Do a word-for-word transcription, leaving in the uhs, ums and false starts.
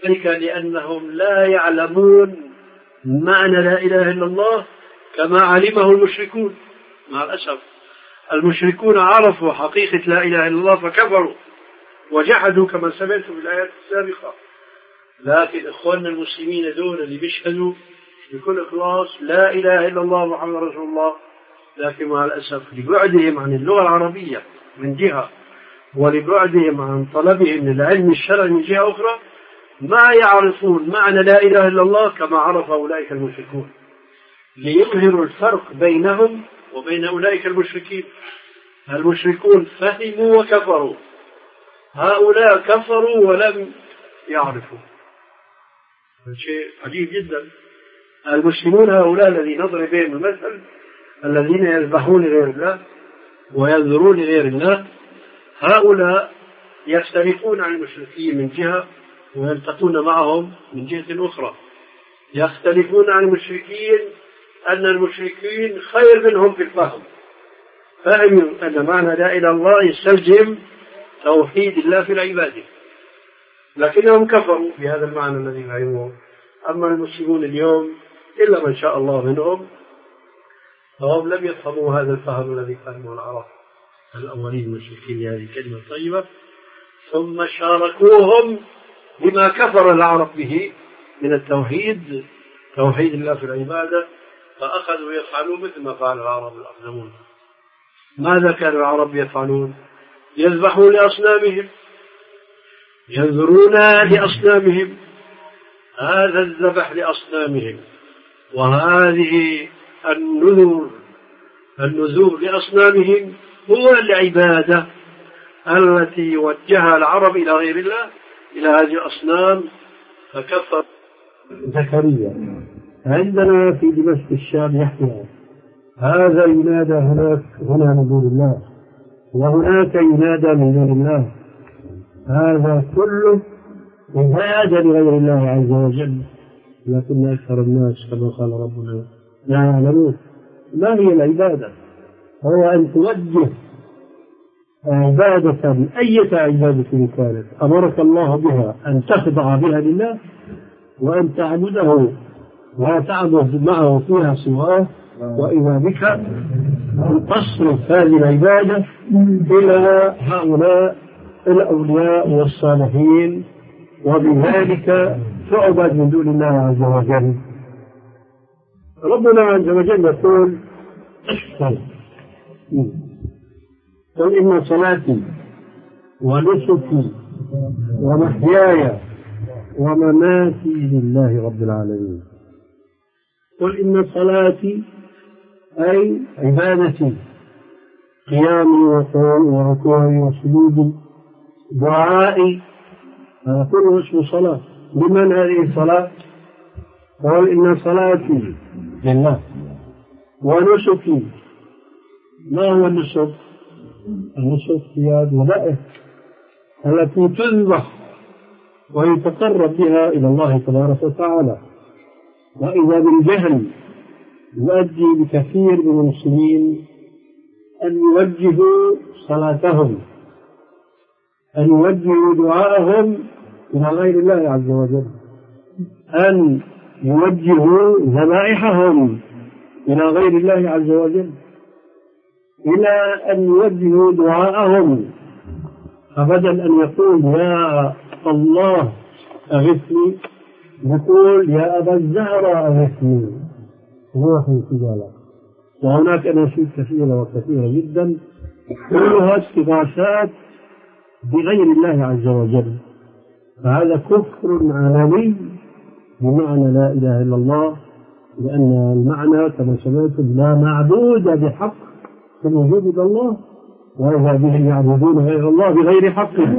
ذلك لأنهم لا يعلمون معنى لا إله إلا الله كما علمه المشركون. مع الأسف المشركون عرفوا حقيقة لا إله إلا الله فكفروا وجحدوا كما سمعت في الآيات السابقة. لكن إخواننا المسلمين دول اللي بيشهدوا بكل إخلاص لا إله إلا الله محمد رسول الله، لكن مع الأسف لبعدهم عن اللغة العربية من جهة ولبعدهم عن طلبهم للعلم الشرعي من جهة أخرى ما يعرفون معنى لا إله إلا الله كما عرف أولئك المشركون، ليظهروا الفرق بينهم وبين أولئك المشركين. المشركون فهموا وكفروا، هؤلاء كفروا ولم يعرفوا. شيء عجيب جدا. المسلمون هؤلاء الذين نضرب بهم المثل الذين يذبحون لغير الله وينذرون لغير الله، هؤلاء يختلفون عن المشركين من جهة ويلتقون معهم من جهة أخرى. يختلفون عن المشركين أن المشركين خير منهم في الفهم، فهموا أن معنى لا إله إلا الله يستلزم توحيد الله في العبادة، لكنهم كفروا بهذا المعنى الذي فهموه. أما المسلمون اليوم إلا من شاء الله منهم فهم لم يفهموا هذا الفهم الذي فهمه العرب الأولين المشركين لهذه الكلمة الطيبة، ثم شاركوهم بما كفر العرب به من التوحيد، توحيد الله في العبادة، فأخذوا يفعلون مثل ما فعل العرب الأقدمون. ماذا كان العرب يفعلون؟ يذبحون لأصنامهم، ينذرون لأصنامهم. هذا الذبح لأصنامهم وهذه النذور النذور لأصنامهم هو العبادة التي وجهها العرب إلى غير الله، إلى هذه الأصنام، فكفر. زكريا عندنا في دمشق الشام يحيى، هذا ينادى هناك هنا من دون الله، وهناك ينادى من دون الله. هذا كله عبادة لغير الله عز وجل، لكن أكثر الناس كما قال ربنا لا يعلمون ما هي العبادة. هو أن توجه عبادة أية عبادة كانت أمرك الله بها أن تخضع بها لله وأن تعبده ولا تعبد معه فيها سواه، وإذا بك أن تصرف هذه العبادة إلى هؤلاء الأولياء والصالحين، وبذلك تعبد من دون الله عز وجل. ربنا عز وجل يقول قل إن صلاتي ونسكي ومحياي ومماتي لله رب العالمين. قل إن صلاتي أي عبادتي، قيامي وقومي وركوعي وسجودي، دعائي، هذا كله اسمه صلاة. لمن هذه الصلاة؟ قل إن صلاتي لله. ونسكي، ما هو النسك؟ النسك هي الذبائح التي تذبح ويتقرب بها إلى الله تبارك وتعالى. وإذا بالجهل يؤدي بكثير من المسلمين أن يوجهوا صلاتهم، أن يوجهوا دعاءهم إلى غير الله عز وجل، أن يوجهوا ذبائحهم إلى غير الله عز وجل، إلى أن يوجهوا دعاءهم، فبدل أن يقول يا الله أغثني يقول يا أبا الزهراء أغثني. هو في كذلك. وهناك أناشيد كثيرة وكثيرة جدا كلها استغاثات بغير الله عز وجل، فهذا كفر عالمي بمعنى لا إله إلا الله، لأن المعنى كما سمعتم لا معبود بحق في الوجود إلا الله، وإذا به يعبدون غير الله بغير حق.